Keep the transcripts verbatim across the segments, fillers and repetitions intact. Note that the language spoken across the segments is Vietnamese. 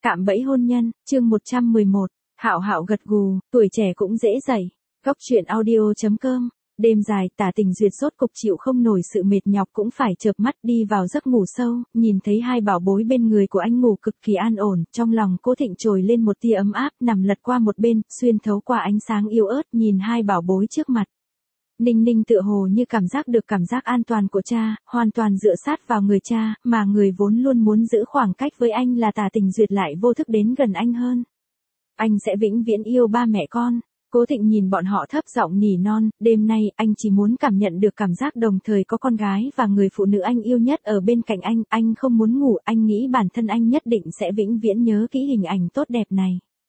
Cạm bẫy hôn nhân, chương một trăm mười một. Hạo Hạo gật gù, tuổi trẻ cũng dễ dậy. Góc truyện audio chấm com. Đêm dài, Tả Tình Duyệt rốt cục chịu không nổi sự mệt nhọc cũng phải chợp mắt đi vào giấc ngủ sâu, nhìn thấy hai bảo bối bên người của anh ngủ cực kỳ an ổn, trong lòng Cố Thịnh trồi lên một tia ấm áp, nằm lật qua một bên, xuyên thấu qua ánh sáng yếu ớt nhìn hai bảo bối trước mặt. Ninh Ninh tựa hồ như cảm giác được cảm giác an toàn của cha, hoàn toàn dựa sát vào người cha, mà người vốn luôn muốn giữ khoảng cách với anh là Tả Tình Duyệt lại vô thức đến gần anh hơn. Anh sẽ vĩnh viễn yêu ba mẹ con. Cố Thịnh nhìn bọn họ thấp giọng nỉ non, đêm nay anh chỉ muốn cảm nhận được cảm giác đồng thời có con gái và người phụ nữ anh yêu nhất ở bên cạnh anh, anh không muốn ngủ, anh nghĩ bản thân anh nhất định sẽ vĩnh viễn nhớ kỹ hình ảnh tốt đẹp này.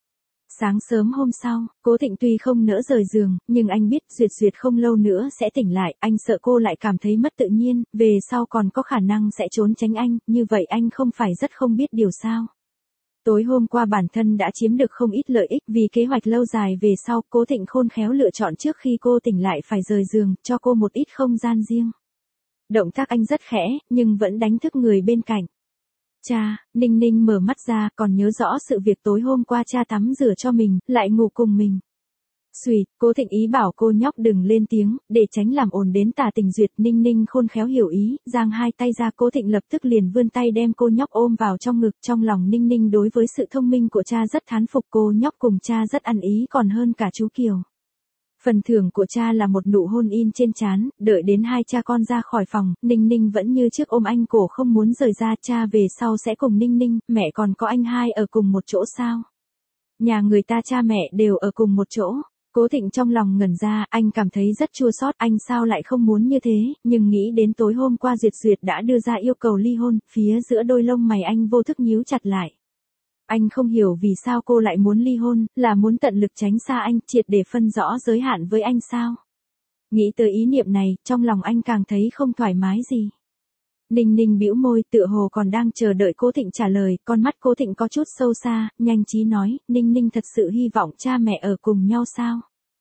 Sáng sớm hôm sau, Cố Thịnh tuy không nỡ rời giường, nhưng anh biết Duyệt Duyệt không lâu nữa sẽ tỉnh lại, anh sợ cô lại cảm thấy mất tự nhiên, về sau còn có khả năng sẽ trốn tránh anh, như vậy anh không phải rất không biết điều sao. Tối hôm qua bản thân đã chiếm được không ít lợi ích vì kế hoạch lâu dài về sau, Cố Thịnh khôn khéo lựa chọn trước khi cô tỉnh lại phải rời giường, cho cô một ít không gian riêng. Động tác anh rất khẽ, nhưng vẫn đánh thức người bên cạnh. Cha, Ninh Ninh mở mắt ra, còn nhớ rõ sự việc tối hôm qua cha tắm rửa cho mình, lại ngủ cùng mình. Xùi, Cố Thịnh ý bảo cô nhóc đừng lên tiếng, để tránh làm ồn đến Tả Tình Duyệt. Ninh Ninh khôn khéo hiểu ý, giang hai tay ra, Cố Thịnh lập tức liền vươn tay đem cô nhóc ôm vào trong ngực. Trong lòng Ninh Ninh đối với sự thông minh của cha rất thán phục, cô nhóc cùng cha rất ăn ý còn hơn cả chú Kiều. Phần thưởng của cha là một nụ hôn in trên trán, đợi đến hai cha con ra khỏi phòng, Ninh Ninh vẫn như trước ôm anh cổ không muốn rời ra. Cha về sau sẽ cùng Ninh Ninh, mẹ còn có anh hai ở cùng một chỗ sao? Nhà người ta cha mẹ đều ở cùng một chỗ. Cố Thịnh trong lòng ngẩn ra, anh cảm thấy rất chua xót, anh sao lại không muốn như thế, nhưng nghĩ đến tối hôm qua Duyệt Duyệt đã đưa ra yêu cầu ly hôn, phía giữa đôi lông mày anh vô thức nhíu chặt lại. Anh không hiểu vì sao cô lại muốn ly hôn, là muốn tận lực tránh xa anh, triệt để phân rõ giới hạn với anh sao? Nghĩ tới ý niệm này, trong lòng anh càng thấy không thoải mái gì. Ninh Ninh bĩu môi, tựa hồ còn đang chờ đợi Cố Thịnh trả lời, con mắt Cố Thịnh có chút sâu xa, nhanh trí nói, Ninh Ninh thật sự hy vọng cha mẹ ở cùng nhau sao?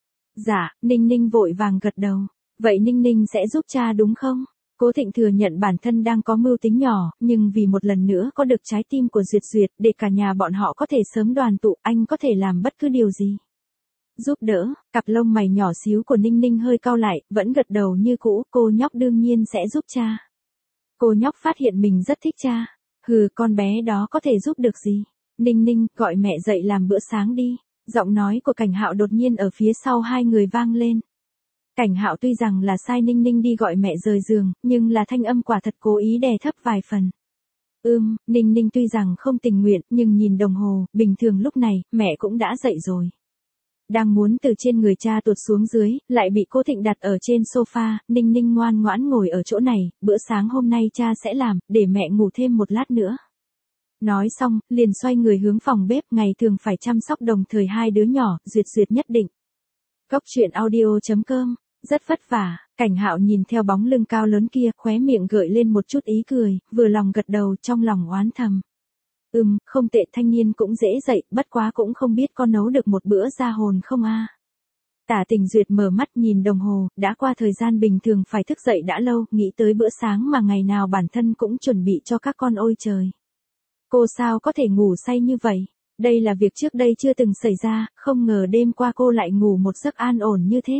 Dạ, Ninh Ninh vội vàng gật đầu. Vậy Ninh Ninh sẽ giúp cha đúng không? Cố Thịnh thừa nhận bản thân đang có mưu tính nhỏ, nhưng vì một lần nữa có được trái tim của Duyệt Duyệt, để cả nhà bọn họ có thể sớm đoàn tụ, anh có thể làm bất cứ điều gì. Giúp đỡ, cặp lông mày nhỏ xíu của Ninh Ninh hơi cau lại, vẫn gật đầu như cũ, cô nhóc đương nhiên sẽ giúp cha. Cô nhóc phát hiện mình rất thích cha. Hừ, con bé đó có thể giúp được gì? Ninh Ninh, gọi mẹ dậy làm bữa sáng đi. Giọng nói của Cảnh Hạo đột nhiên ở phía sau hai người vang lên. Cảnh Hạo tuy rằng là sai Ninh Ninh đi gọi mẹ rời giường, nhưng là thanh âm quả thật cố ý đè thấp vài phần. Ừm, Ninh Ninh tuy rằng không tình nguyện, nhưng nhìn đồng hồ, bình thường lúc này, mẹ cũng đã dậy rồi. Đang muốn từ trên người cha tuột xuống dưới, lại bị Cố Thịnh đặt ở trên sofa, Ninh Ninh ngoan ngoãn ngồi ở chỗ này, bữa sáng hôm nay cha sẽ làm, để mẹ ngủ thêm một lát nữa. Nói xong, liền xoay người hướng phòng bếp, ngày thường phải chăm sóc đồng thời hai đứa nhỏ, Duyệt Duyệt nhất định. Góc truyện audio chấm com, rất vất vả, Cảnh Hạo nhìn theo bóng lưng cao lớn kia, khóe miệng gợi lên một chút ý cười, vừa lòng gật đầu, trong lòng oán thầm. Ừm, không tệ, thanh niên cũng dễ dậy, bất quá cũng không biết có nấu được một bữa ra hồn không a. Tả Tình Duyệt mở mắt nhìn đồng hồ, đã qua thời gian bình thường phải thức dậy đã lâu, nghĩ tới bữa sáng mà ngày nào bản thân cũng chuẩn bị cho các con, ôi trời. Cô sao có thể ngủ say như vậy? Đây là việc trước đây chưa từng xảy ra, không ngờ đêm qua cô lại ngủ một giấc an ổn như thế.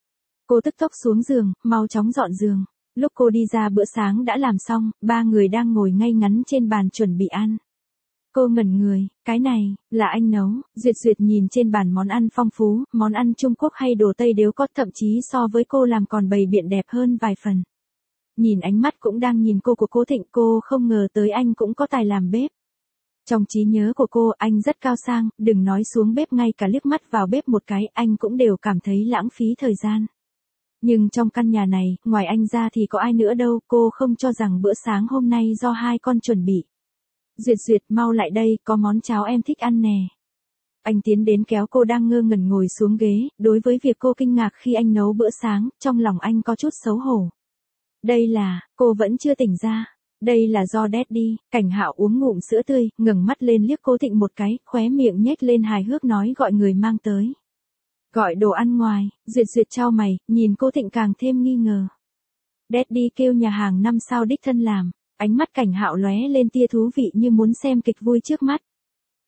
Cô tức tốc xuống giường, mau chóng dọn giường. Lúc cô đi ra bữa sáng đã làm xong, ba người đang ngồi ngay ngắn trên bàn chuẩn bị ăn. Cô ngẩn người, cái này, là anh nấu. Duyệt Duyệt nhìn trên bàn món ăn phong phú, món ăn Trung Quốc hay đồ Tây đều có, thậm chí so với cô làm còn bày biện đẹp hơn vài phần. Nhìn ánh mắt cũng đang nhìn cô của Cố Thịnh, cô không ngờ tới anh cũng có tài làm bếp. Trong trí nhớ của cô, anh rất cao sang, đừng nói xuống bếp, ngay cả liếc mắt vào bếp một cái, anh cũng đều cảm thấy lãng phí thời gian. Nhưng trong căn nhà này, ngoài anh ra thì có ai nữa đâu, cô không cho rằng bữa sáng hôm nay do hai con chuẩn bị. Duyệt Duyệt, mau lại đây, có món cháo em thích ăn nè. Anh tiến đến kéo cô đang ngơ ngẩn ngồi xuống ghế, đối với việc cô kinh ngạc khi anh nấu bữa sáng, trong lòng anh có chút xấu hổ. Đây là, cô vẫn chưa tỉnh ra. Đây là do Daddy. Cảnh Hạo uống ngụm sữa tươi, ngẩng mắt lên liếc Cố Thịnh một cái, khóe miệng nhếch lên hài hước nói gọi người mang tới. Gọi đồ ăn ngoài. Duyệt Duyệt chau mày, nhìn Cố Thịnh càng thêm nghi ngờ. Daddy kêu nhà hàng năm sao đích thân làm. Ánh mắt Cảnh Hạo lóe lên tia thú vị như muốn xem kịch vui trước mắt.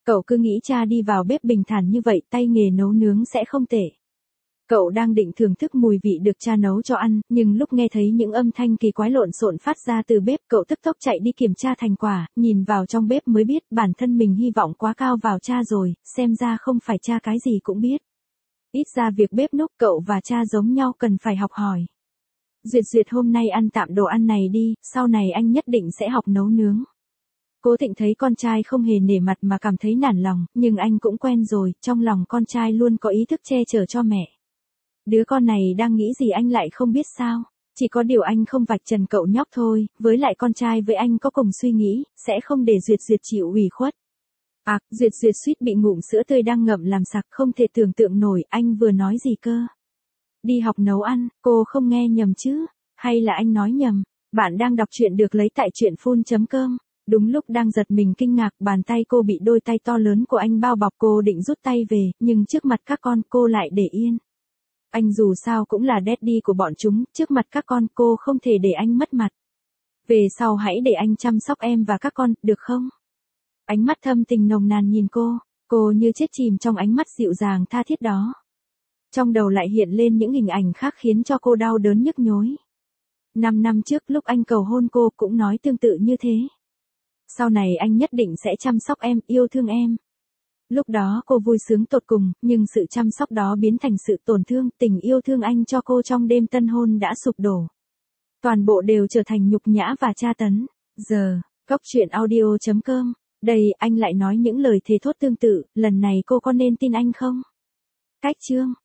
Cậu cứ nghĩ cha đi vào bếp bình thản như vậy, tay nghề nấu nướng sẽ không tệ. Cậu đang định thưởng thức mùi vị được cha nấu cho ăn, nhưng lúc nghe thấy những âm thanh kỳ quái lộn xộn phát ra từ bếp, cậu tức tốc chạy đi kiểm tra thành quả, nhìn vào trong bếp mới biết bản thân mình hy vọng quá cao vào cha rồi, xem ra không phải cha cái gì cũng biết. Ít ra việc bếp núc cậu và cha giống nhau cần phải học hỏi. Duyệt Duyệt hôm nay ăn tạm đồ ăn này đi, sau này anh nhất định sẽ học nấu nướng. Cố Thịnh thấy con trai không hề nể mặt mà cảm thấy nản lòng, nhưng anh cũng quen rồi, trong lòng con trai luôn có ý thức che chở cho mẹ. Đứa con này đang nghĩ gì anh lại không biết sao, chỉ có điều anh không vạch trần cậu nhóc thôi, với lại con trai với anh có cùng suy nghĩ, sẽ không để Duyệt Duyệt chịu ủy khuất. À, Duyệt Duyệt suýt bị ngụm sữa tươi đang ngậm làm sặc, không thể tưởng tượng nổi anh vừa nói gì cơ. Đi học nấu ăn, cô không nghe nhầm chứ, hay là anh nói nhầm. Bạn đang đọc truyện được lấy tại truyện phun chấm com. Đúng lúc đang giật mình kinh ngạc, bàn tay cô bị đôi tay to lớn của anh bao bọc, cô định rút tay về, nhưng trước mặt các con cô lại để yên. Anh dù sao cũng là daddy của bọn chúng, trước mặt các con cô không thể để anh mất mặt. Về sau hãy để anh chăm sóc em và các con, được không? Ánh mắt thâm tình nồng nàn nhìn cô, cô như chết chìm trong ánh mắt dịu dàng tha thiết đó. Trong đầu lại hiện lên những hình ảnh khác khiến cho cô đau đớn nhức nhối. Năm năm trước lúc anh cầu hôn cô cũng nói tương tự như thế. Sau này anh nhất định sẽ chăm sóc em, yêu thương em. Lúc đó cô vui sướng tột cùng, nhưng sự chăm sóc đó biến thành sự tổn thương, tình yêu thương anh cho cô trong đêm tân hôn đã sụp đổ. Toàn bộ đều trở thành nhục nhã và tra tấn. Giờ, góc truyện audio chấm com, đây anh lại nói những lời thề thốt tương tự, lần này cô có nên tin anh không? Cách chương